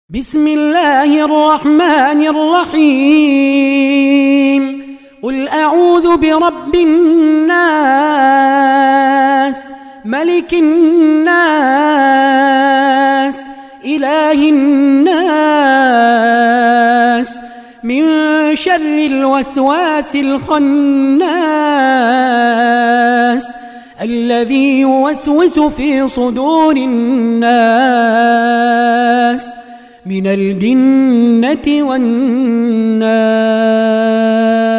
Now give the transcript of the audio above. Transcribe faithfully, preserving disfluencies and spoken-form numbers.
بسم الله الرحمن الرحيم قل أعوذ برب الناس ملك الناس إله الناس من شر الوسواس الخناس الذي يوسوس في صدور الناس من الجنة والناس.